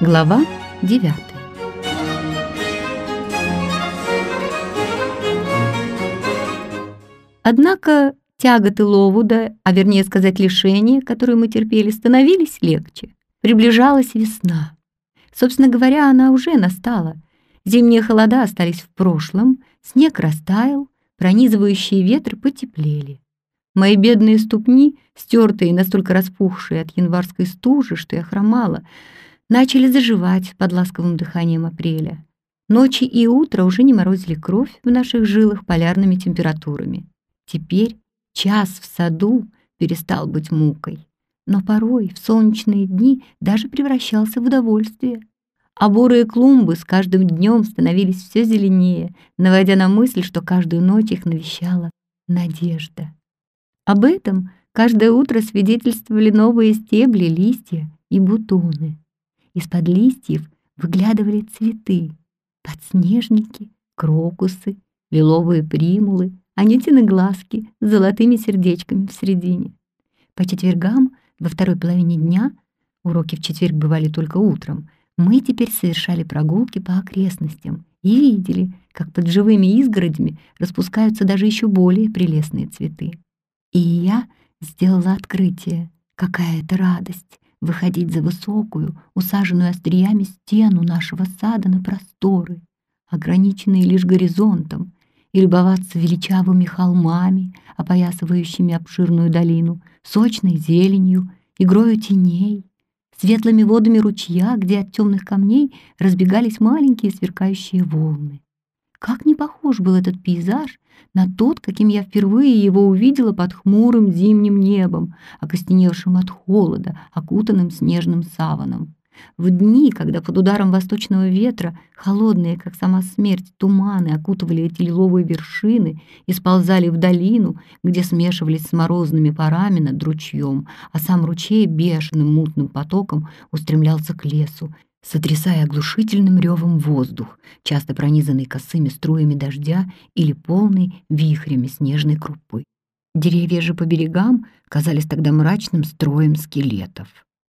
Глава 9. Однако тяготы Ловуда, а вернее сказать лишения, которые мы терпели, становились легче. Приближалась весна. Собственно говоря, она уже настала. Зимние холода остались в прошлом, снег растаял, пронизывающие ветры потеплели. Мои бедные ступни, стертые и настолько распухшие от январской стужи, что я хромала, начали заживать под ласковым дыханием апреля. Ночи и утро уже не морозили кровь в наших жилах полярными температурами. Теперь час в саду перестал быть мукой, но порой в солнечные дни даже превращался в удовольствие. А бурые клумбы с каждым днем становились все зеленее, наводя на мысль, что каждую ночь их навещала надежда. Об этом каждое утро свидетельствовали новые стебли, листья и бутоны. Из-под листьев выглядывали цветы: подснежники, крокусы, лиловые примулы, анютины глазки с золотыми сердечками в середине. По четвергам, во второй половине дня, уроки в четверг бывали только утром, мы теперь совершали прогулки по окрестностям и видели, как под живыми изгородями распускаются даже еще более прелестные цветы. И я сделала открытие. Какая это радость выходить за высокую, усаженную остриями стену нашего сада на просторы, ограниченные лишь горизонтом, и любоваться величавыми холмами, опоясывающими обширную долину, сочной зеленью, игрою теней, светлыми водами ручья, где от темных камней разбегались маленькие сверкающие волны. Как не похож был этот пейзаж на тот, каким я впервые его увидела под хмурым зимним небом, окостеневшим от холода, окутанным снежным саваном. В дни, когда под ударом восточного ветра холодные, как сама смерть, туманы окутывали эти лиловые вершины и сползали в долину, где смешивались с морозными парами над ручьем, а сам ручей бешеным мутным потоком устремлялся к лесу, сотрясая оглушительным ревом воздух, часто пронизанный косыми струями дождя или полный вихрями снежной крупы. Деревья же по берегам казались тогда мрачным строем скелетов.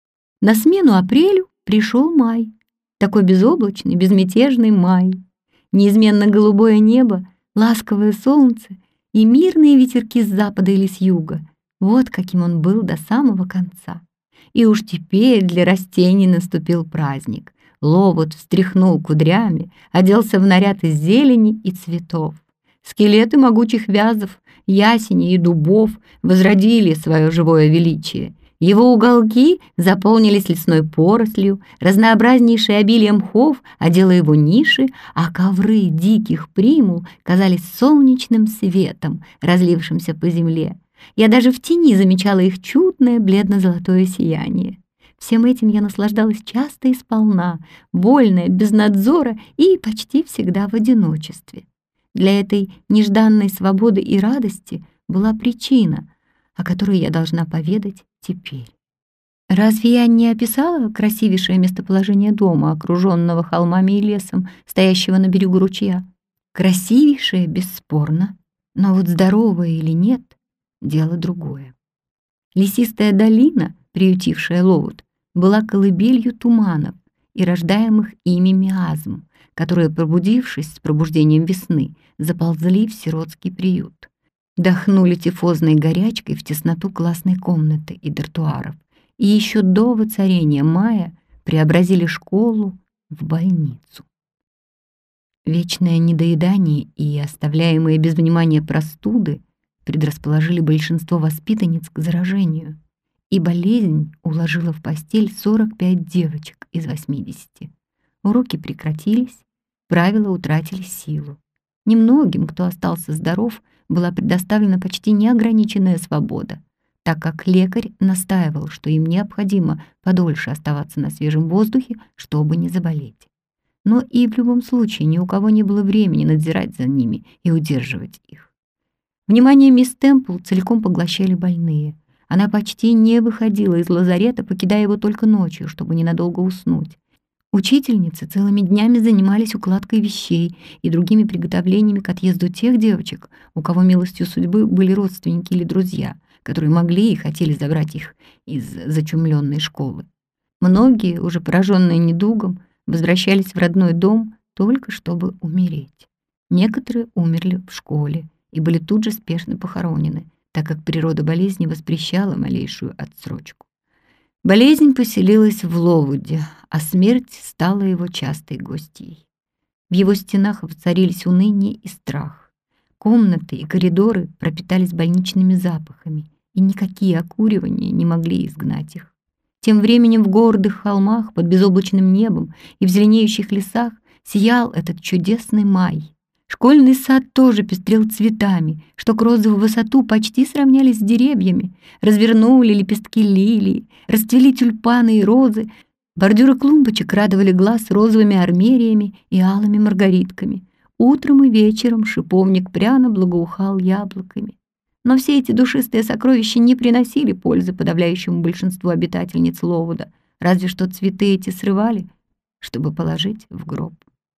На смену апрелю пришел май, такой безоблачный, безмятежный май. Неизменно голубое небо, ласковое солнце и мирные ветерки с запада или с юга. Вот каким он был до самого конца. И уж теперь для растений наступил праздник. Ловуд встряхнул кудрями, оделся в наряд из зелени и цветов. Скелеты могучих вязов, ясеней и дубов возродили свое живое величие. Его уголки заполнились лесной порослью, разнообразнейшее обилие мхов одело его ниши, а ковры диких примул казались солнечным светом, разлившимся по земле. Я даже в тени замечала их чудное бледно-золотое сияние. Всем этим я наслаждалась часто и сполна, вольная, без надзора и почти всегда в одиночестве. Для этой нежданной свободы и радости была причина, о которой я должна поведать теперь. Разве я не описала красивейшее местоположение дома, окруженного холмами и лесом, стоящего на берегу ручья? Красивейшее, бесспорно, но вот здоровое или нет — дело другое. Лесистая долина, приютившая Ловуд, была колыбелью туманов и рождаемых ими миазм, которые, пробудившись с пробуждением весны, заползли в сиротский приют. Дохнули тифозной горячкой в тесноту классной комнаты и дартуаров, и еще до воцарения мая преобразили школу в больницу. Вечное недоедание и оставляемые без внимания простуды предрасположили большинство воспитанниц к заражению, и болезнь уложила в постель 45 девочек из 80. Уроки прекратились, правила утратили силу. Немногим, кто остался здоров, была предоставлена почти неограниченная свобода, так как лекарь настаивал, что им необходимо подольше оставаться на свежем воздухе, чтобы не заболеть. Но и в любом случае ни у кого не было времени надзирать за ними и удерживать их. Внимание мисс Темпл целиком поглощали больные. Она почти не выходила из лазарета, покидая его только ночью, чтобы ненадолго уснуть. Учительницы целыми днями занимались укладкой вещей и другими приготовлениями к отъезду тех девочек, у кого милостью судьбы были родственники или друзья, которые могли и хотели забрать их из зачумленной школы. Многие, уже пораженные недугом, возвращались в родной дом только чтобы умереть. Некоторые умерли в школе и были тут же спешно похоронены, так как природа болезни воспрещала малейшую отсрочку. Болезнь поселилась в Ловуде, а смерть стала его частой гостьей. В его стенах воцарились уныние и страх. Комнаты и коридоры пропитались больничными запахами, и никакие окуривания не могли изгнать их. Тем временем в гордых холмах под безоблачным небом и в зеленеющих лесах сиял этот чудесный май. Школьный сад тоже пестрел цветами, что к розовую высоту почти сравнялись с деревьями. Развернули лепестки лилии, расцвели тюльпаны и розы. Бордюры клумбочек радовали глаз розовыми армериями и алыми маргаритками. Утром и вечером шиповник пряно благоухал яблоками. Но все эти душистые сокровища не приносили пользы подавляющему большинству обитательниц Ловуда, разве что цветы эти срывали, чтобы положить в гроб.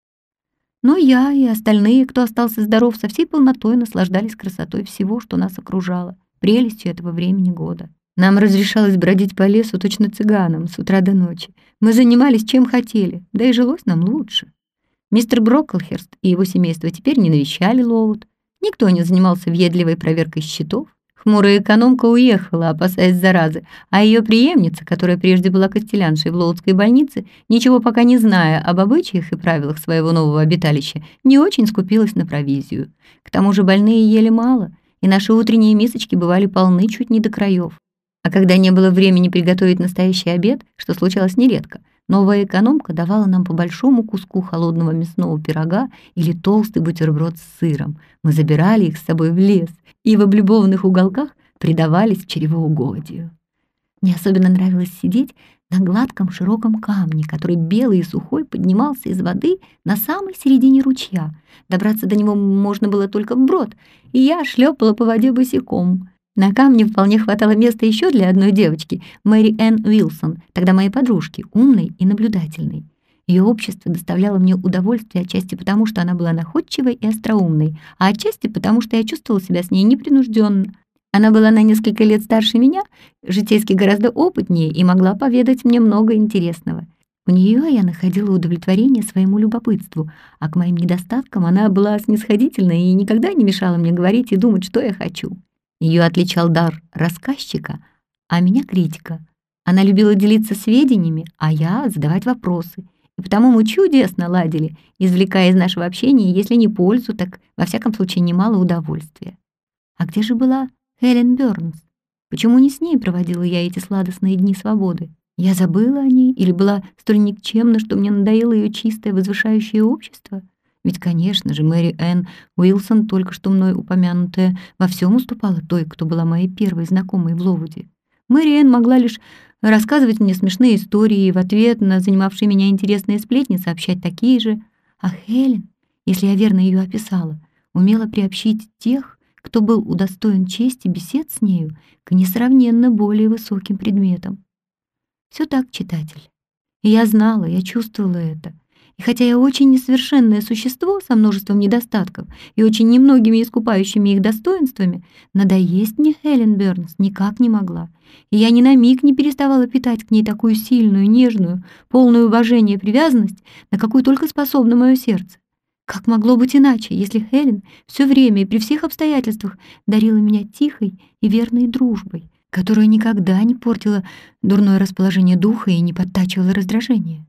Но я и остальные, кто остался здоров, со всей полнотой наслаждались красотой всего, что нас окружало, прелестью этого времени года. Нам разрешалось бродить по лесу точно цыганам с утра до ночи. Мы занимались чем хотели, да и жилось нам лучше. Мистер Броклхерст и его семейство теперь не навещали Ловуд. Никто не занимался въедливой проверкой счетов. Хмурая экономка уехала, опасаясь заразы, а ее преемница, которая прежде была костеляншей в Лоудской больнице, ничего пока не зная об обычаях и правилах своего нового обиталища, не очень скупилась на провизию. К тому же больные ели мало, и наши утренние мисочки бывали полны чуть не до краев. А когда не было времени приготовить настоящий обед, что случалось нередко, новая экономка давала нам по большому куску холодного мясного пирога или толстый бутерброд с сыром. Мы забирали их с собой в лес и в облюбованных уголках предавались чревоугодию. Мне особенно нравилось сидеть на гладком широком камне, который белый и сухой поднимался из воды на самой середине ручья. Добраться до него можно было только вброд, и я шлепала по воде босиком. На камне вполне хватало места еще для одной девочки, Мэри Энн Уилсон, тогда моей подружки, умной и наблюдательной. Ее общество доставляло мне удовольствие отчасти потому, что она была находчивой и остроумной, а отчасти потому, что я чувствовала себя с ней непринужденно. Она была на несколько лет старше меня, житейски гораздо опытнее и могла поведать мне много интересного. У нее я находила удовлетворение своему любопытству, а к моим недостаткам она была снисходительна и никогда не мешала мне говорить и думать, что я хочу. Ее отличал дар рассказчика, а меня критика. Она любила делиться сведениями, а я задавать вопросы. И потому мы чудесно ладили, извлекая из нашего общения, если не пользу, так во всяком случае немало удовольствия. А где же была Хелен Бёрнс? Почему не с ней проводила я эти сладостные дни свободы? Я забыла о ней или была столь никчемна, что мне надоело ее чистое возвышающее общество? Ведь, конечно же, Мэри Энн Уилсон, только что мной упомянутая, во всем уступала той, кто была моей первой знакомой в Ловуде. Мэри Энн могла лишь рассказывать мне смешные истории и в ответ на занимавшие меня интересные сплетни сообщать такие же. А Хелен, если я верно ее описала, умела приобщить тех, кто был удостоен чести бесед с нею, к несравненно более высоким предметам. Все так, читатель. И я знала, я чувствовала это. И хотя я очень несовершенное существо со множеством недостатков и очень немногими искупающими их достоинствами, надоесть мне Хелен Бёрнс никак не могла. И я ни на миг не переставала питать к ней такую сильную, нежную, полную уважения и привязанность, на какую только способно мое сердце. Как могло быть иначе, если Хелен все время и при всех обстоятельствах дарила меня тихой и верной дружбой, которая никогда не портила дурное расположение духа и не подтачивала раздражение?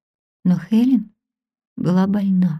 Но Хелен была больна.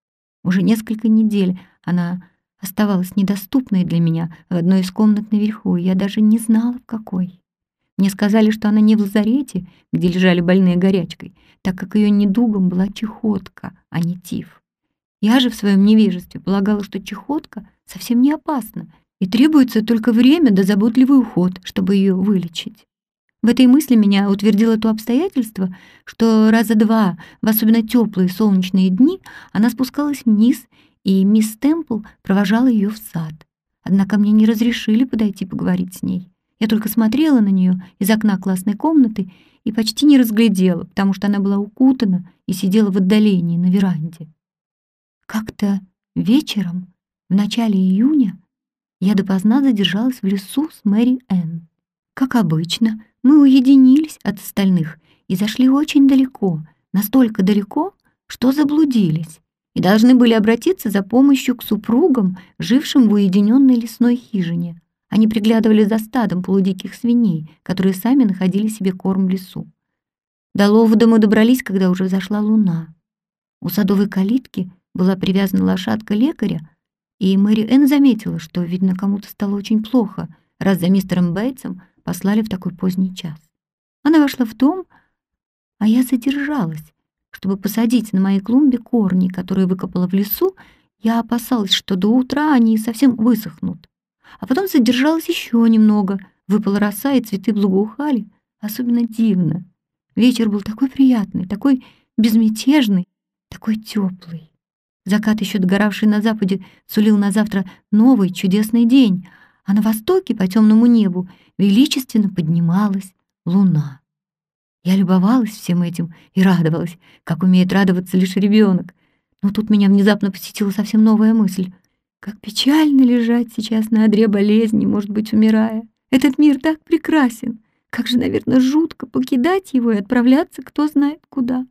Уже несколько недель она оставалась недоступной для меня в одной из комнат наверху, и я даже не знала, в какой. Мне сказали, что она не в лазарете, где лежали больные горячкой, так как ее недугом была чехотка, а не тиф. Я же в своем невежестве полагала, что чехотка совсем не опасна, и требуется только время да заботливый уход, чтобы ее вылечить. В этой мысли меня утвердило то обстоятельство, что раза два, в особенно теплые солнечные дни, она спускалась вниз, и мисс Темпл провожала ее в сад. Однако мне не разрешили подойти поговорить с ней. Я только смотрела на нее из окна классной комнаты и почти не разглядела, потому что она была укутана и сидела в отдалении на веранде. Как-то вечером, в начале июня, я допоздна задержалась в лесу с Мэри Энн. Как обычно, мы уединились от остальных и зашли очень далеко, настолько далеко, что заблудились, и должны были обратиться за помощью к супругам, жившим в уединенной лесной хижине. Они приглядывали за стадом полудиких свиней, которые сами находили себе корм в лесу. До Ловуда мы добрались, когда уже взошла луна. У садовой калитки была привязана лошадка лекаря, и Мэри Энн заметила, что, видно, кому-то стало очень плохо, раз за мистером Бейтсом послали в такой поздний час. Она вошла в дом, а я задержалась, чтобы посадить на моей клумбе корни, которые выкопала в лесу. Я опасалась, что до утра они совсем высохнут. А потом задержалась еще немного. Выпала роса, и цветы благоухали. Особенно дивно. Вечер был такой приятный, такой безмятежный, такой теплый. Закат, еще догоравший на западе, сулил на завтра новый чудесный день, а на востоке по темному небу величественно поднималась луна. Я любовалась всем этим и радовалась, как умеет радоваться лишь ребенок. Но тут меня внезапно посетила совсем новая мысль. Как печально лежать сейчас на одре болезни, может быть, умирая. Этот мир так прекрасен. Как же, наверное, жутко покидать его и отправляться кто знает куда.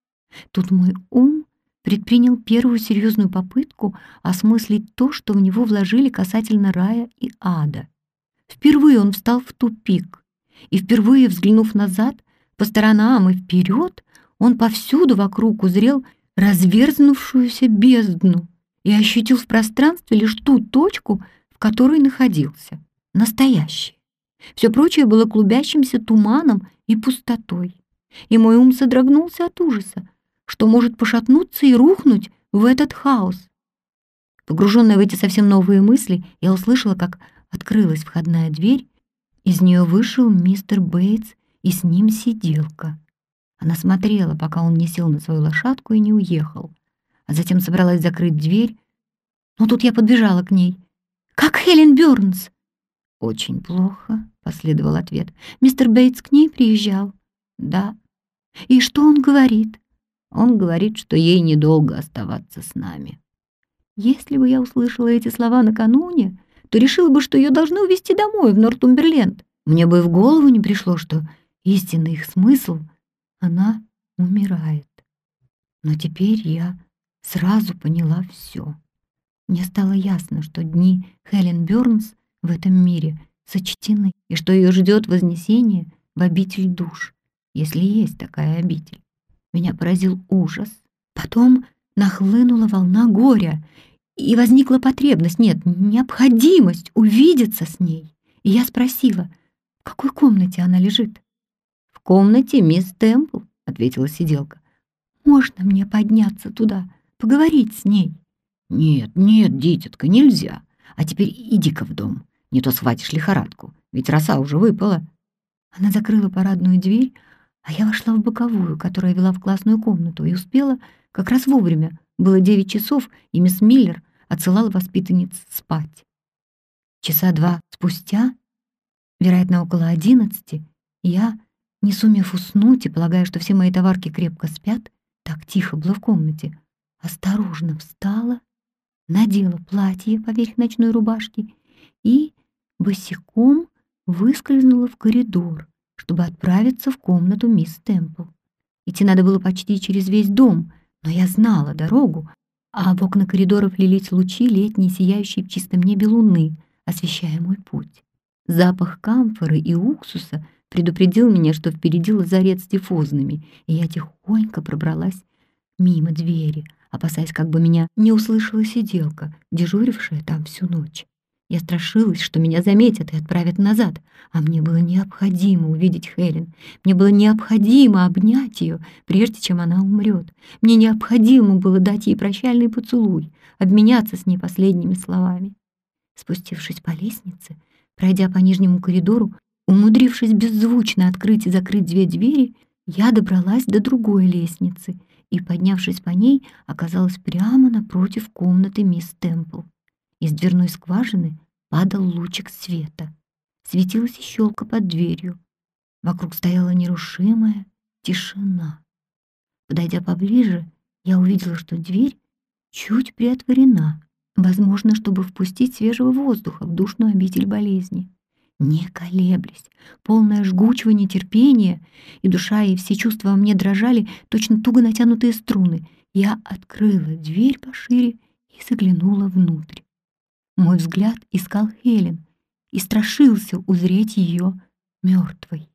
Тут мой ум предпринял первую серьезную попытку осмыслить то, что в него вложили касательно рая и ада. Впервые он встал в тупик, и впервые, взглянув назад, по сторонам и вперед, он повсюду вокруг узрел разверзнувшуюся бездну и ощутил в пространстве лишь ту точку, в которой находился, настоящий. Все прочее было клубящимся туманом и пустотой, и мой ум содрогнулся от ужаса, что может пошатнуться и рухнуть в этот хаос. Погруженная в эти совсем новые мысли, я услышала, как открылась входная дверь, из нее вышел мистер Бейтс, и с ним сиделка. Она смотрела, пока он не сел на свою лошадку и не уехал, а затем собралась закрыть дверь, но тут я подбежала к ней. «Как Хелен Бёрнс?» «Очень плохо», — последовал ответ. «Мистер Бейтс к ней приезжал?» «Да». «И что он говорит?» «Он говорит, что ей недолго оставаться с нами». Если бы я услышала эти слова накануне, то решила бы, что ее должны увезти домой, в Нортумберленд. Мне бы и в голову не пришло, что истинный их смысл — она умирает. Но теперь я сразу поняла все. Мне стало ясно, что дни Хелен Бёрнс в этом мире сочтены, и что ее ждет вознесение в обитель душ, если есть такая обитель. Меня поразил ужас. Потом нахлынула волна горя, и возникла потребность, нет, необходимость увидеться с ней. И я спросила, в какой комнате она лежит? «В комнате мисс Темпл», — ответила сиделка. «Можно мне подняться туда, поговорить с ней?» «Нет, нет, дитятка, нельзя. А теперь иди-ка в дом, не то схватишь лихорадку, ведь роса уже выпала». Она закрыла парадную дверь, а я вошла в боковую, которая вела в классную комнату, и успела как раз вовремя. Было 9 часов, и мисс Миллер отсылала воспитанниц спать. Часа 2 спустя, вероятно, около 11, я, не сумев уснуть и полагая, что все мои товарки крепко спят, так тихо было в комнате, осторожно встала, надела платье поверх ночной рубашки и босиком выскользнула в коридор, чтобы отправиться в комнату мисс Темпл. Идти надо было почти через весь дом, но я знала дорогу, а в окна коридоров лились лучи летней, сияющей в чистом небе луны, освещая мой путь. Запах камфоры и уксуса предупредил меня, что впереди лазарет с тифозными, и я тихонько пробралась мимо двери, опасаясь, как бы меня не услышала сиделка, дежурившая там всю ночь. Я страшилась, что меня заметят и отправят назад, а мне было необходимо увидеть Хелен. Мне было необходимо обнять ее, прежде чем она умрет. Мне необходимо было дать ей прощальный поцелуй, обменяться с ней последними словами. Спустившись по лестнице, пройдя по нижнему коридору, умудрившись беззвучно открыть и закрыть 2 двери, я добралась до другой лестницы и, поднявшись по ней, оказалась прямо напротив комнаты мисс Темпл. Из дверной скважины падал лучик света. Светилась и щелка под дверью. Вокруг стояла нерушимая тишина. Подойдя поближе, я увидела, что дверь чуть приотворена, возможно, чтобы впустить свежего воздуха в душную обитель болезни. Не колеблясь, полная жгучего нетерпения, и душа, и все чувства во мне дрожали, точно туго натянутые струны, я открыла дверь пошире и заглянула внутрь. Мой взгляд искал Хелен и страшился узреть ее мертвой.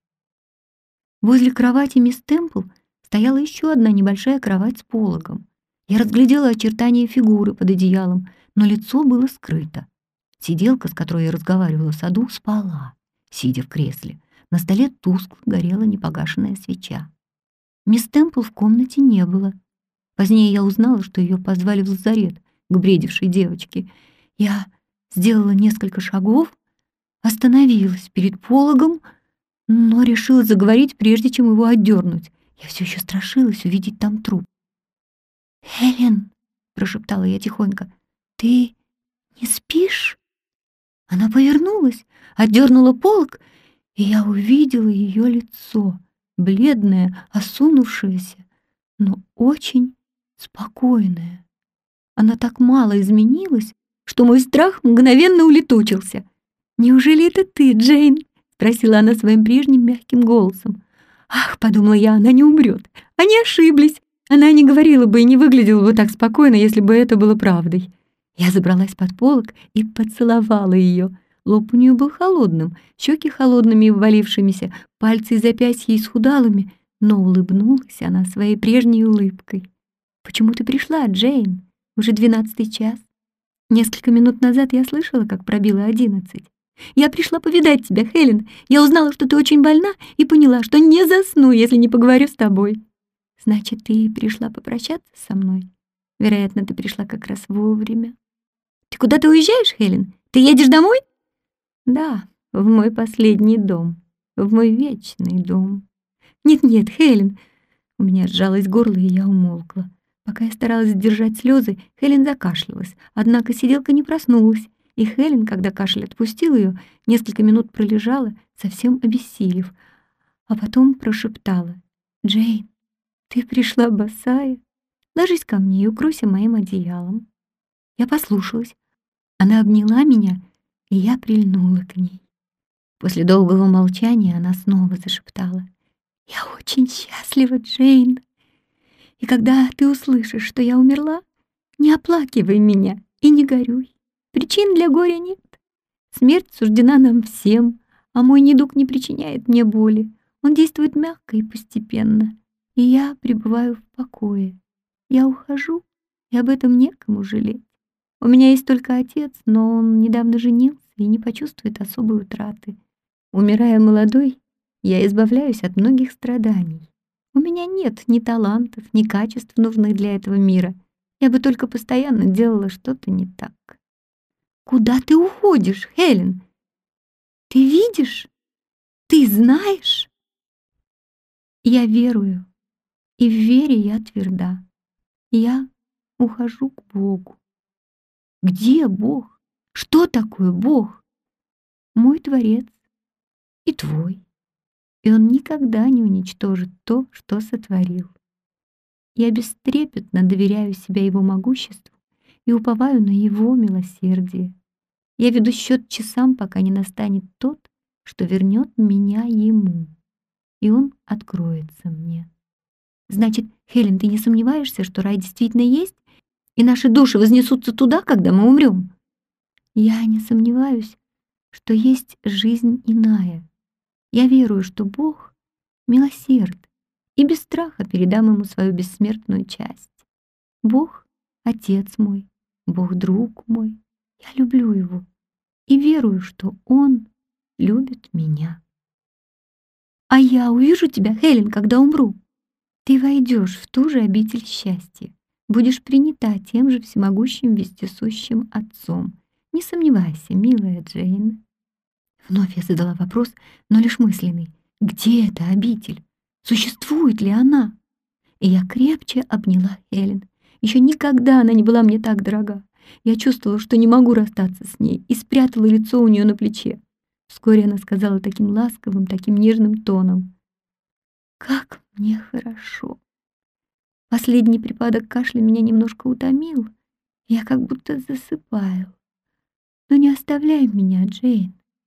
Возле кровати мисс Темпл стояла еще одна небольшая кровать с пологом. Я разглядела очертания фигуры под одеялом, но лицо было скрыто. Сиделка, с которой я разговаривала в саду, спала, сидя в кресле. На столе тускло горела непогашенная свеча. Мисс Темпл в комнате не было. Позднее я узнала, что ее позвали в лазарет к бредившей девочке. Я сделала несколько шагов, остановилась перед пологом, но решила заговорить, прежде чем его отдернуть. Я все еще страшилась увидеть там труп. «Хелен», — прошептала я тихонько, — «ты не спишь?» Она повернулась, отдернула полог, и я увидела ее лицо, бледное, осунувшееся, но очень спокойное. Она так мало изменилась, что мой страх мгновенно улетучился. «Неужели это ты, Джейн?» — спросила она своим прежним мягким голосом. «Ах», — подумала я, — «она не умрет. Они ошиблись. Она не говорила бы и не выглядела бы так спокойно, если бы это было правдой». Я забралась под полог и поцеловала ее. Лоб у нее был холодным, щеки холодными и ввалившимися, пальцы и запястья исхудалыми, но улыбнулась она своей прежней улыбкой. «Почему ты пришла, Джейн? Уже 12-й час. Несколько минут назад я слышала, как пробило 11. Я пришла повидать тебя, Хелен. Я узнала, что ты очень больна, и поняла, что не засну, если не поговорю с тобой. Значит, ты пришла попрощаться со мной? Вероятно, ты пришла как раз вовремя. Ты куда-то уезжаешь, Хелен? Ты едешь домой?» «Да, в мой последний дом, в мой вечный дом». «Нет-нет, Хелен». У меня сжалось горло, и я умолкла. Пока я старалась сдержать слезы, Хелен закашлялась, однако сиделка не проснулась, и Хелен, когда кашель отпустил ее, несколько минут пролежала, совсем обессилев, а потом прошептала: «Джейн, ты пришла босая? Ложись ко мне и укройся моим одеялом». Я послушалась. Она обняла меня, и я прильнула к ней. После долгого молчания она снова зашептала: «Я очень счастлива, Джейн. И когда ты услышишь, что я умерла, не оплакивай меня и не горюй. Причин для горя нет. Смерть суждена нам всем, а мой недуг не причиняет мне боли. Он действует мягко и постепенно, и я пребываю в покое. Я ухожу, и об этом некому жалеть. У меня есть только отец, но он недавно женился и не почувствует особой утраты. Умирая молодой, я избавляюсь от многих страданий. У меня нет ни талантов, ни качеств, нужных для этого мира. Я бы только постоянно делала что-то не так». «Куда ты уходишь, Хелен? Ты видишь? Ты знаешь?» «Я верую, и в вере я тверда. Я ухожу к Богу». «Где Бог? Что такое Бог?» «Мой Творец и твой, и Он никогда не уничтожит то, что сотворил. Я бестрепетно доверяю себя Его могуществу и уповаю на Его милосердие. Я веду счет часам, пока не настанет тот, что вернет меня Ему, и Он откроется мне». «Значит, Хелен, ты не сомневаешься, что рай действительно есть, и наши души вознесутся туда, когда мы умрем?» «Я не сомневаюсь, что есть жизнь иная. Я верую, что Бог милосерд, и без страха передам Ему свою бессмертную часть. Бог — Отец мой, Бог — друг мой. Я люблю Его и верую, что Он любит меня. А я увижу тебя, Хелен, когда умру. Ты войдешь в ту же обитель счастья, будешь принята тем же всемогущим вездесущим Отцом. Не сомневайся, милая Джейн». Вновь я задала вопрос, но лишь мысленный. Где эта обитель? Существует ли она? И я крепче обняла Хелен. Еще никогда она не была мне так дорога. Я чувствовала, что не могу расстаться с ней, и спрятала лицо у нее на плече. Вскоре она сказала таким ласковым, таким нежным тоном: «Как мне хорошо». Последний припадок кашля меня немножко утомил. Я как будто засыпаю. Но не оставляй меня, Джейн.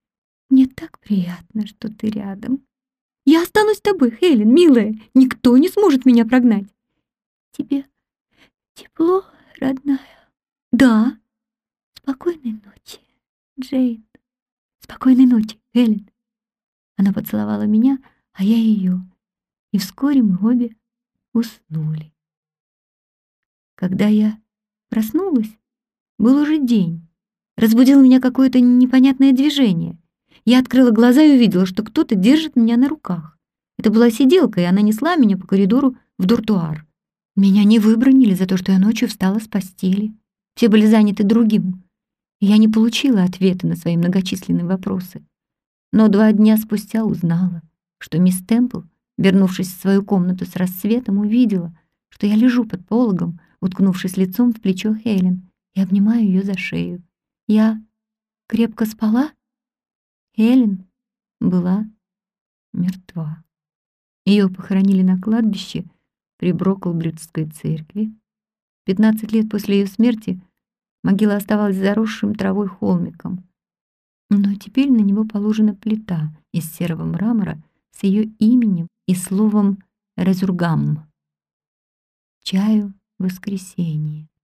Мне так приятно, что ты рядом. Я останусь с тобой, Хелен, милая. Никто не сможет меня прогнать. Тебе тепло, родная? Да. Спокойной ночи, Джейн. Спокойной ночи, Хелен. Она поцеловала меня, а я ее. И вскоре мы обе уснули. Когда я проснулась, был уже день. Разбудило меня какое-то непонятное движение. Я открыла глаза и увидела, что кто-то держит меня на руках. Это была сиделка, и она несла меня по коридору в дуртуар. Меня не выбранили за то, что я ночью встала с постели. Все были заняты другим. И я не получила ответа на свои многочисленные вопросы. Но 2 дня спустя узнала, что мисс Темпл, вернувшись в свою комнату с рассветом, увидела, что я лежу под пологом, уткнувшись лицом в плечо Хелен, и обнимаю ее за шею. Я крепко спала? Хелен была мертва. Ее похоронили на кладбище при Броклблитской церкви. 15 лет после ее смерти могила оставалась заросшим травой холмиком. Но теперь на него положена плита из серого мрамора с ее именем и словом «резургам». Чаю воскресенье.